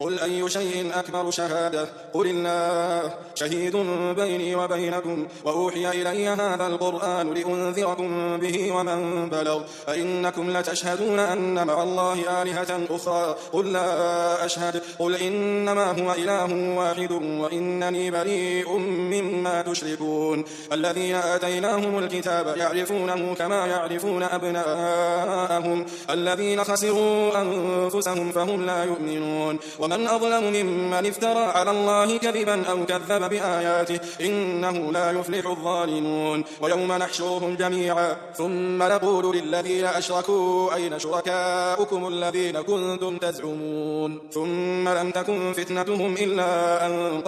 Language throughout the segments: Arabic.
قل أي شيء أكبر شهادة قل الله شهيد بيني وبينكم وأوحي إلي هذا القرآن لأنذركم به ومن بلغ أئنكم لتشهدون أن مع الله آلهة أخرى قل لا أشهد قل إنما هو إله واحد وإنني بريء مما تشركون الذين آتيناهم الكتاب يعرفونه كما يعرفون أبناءهم الذين خسروا أنفسهم فهم لا يؤمنون ومن أظلم ممن افترى على الله كذبا أو كذب بآياته إنه لا يفلح الظالمون ويوم نحشرهم جميعا ثم نقول للذين أشركوا أين شركاؤكم الذين كنتم تزعمون ثم لم تكن فتنتهم إلا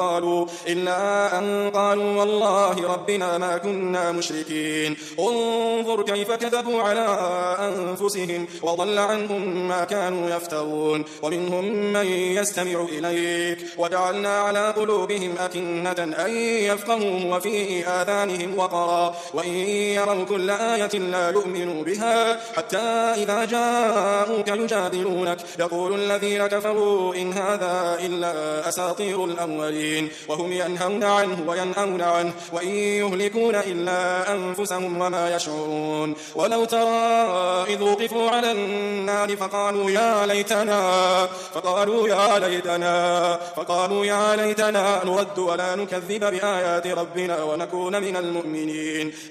أن قالوا والله ربنا ما كنا مشركين انظر كيف كذبوا على أنفسهم وضل عنهم ما كانوا يفترون ومنهم من يستمع إليك وجعلنا على قلوبهم أكنة أن يفقهوا وفي آذانهم وقرا وإن يروا كل آية لا يؤمنوا بها حتى إذا جاءوك يجادلونك يقول الذين كفروا إن هذا إلا أساطير الأولين وهم ينهون عنه وينأون عنه وإن يهلكون إلا أنفسهم وما يشعرون ولو ترى إذ وقفوا على النار فقالوا يا ليتنا نرد ولا نكذب بآيات ربنا ونكون من المؤمنين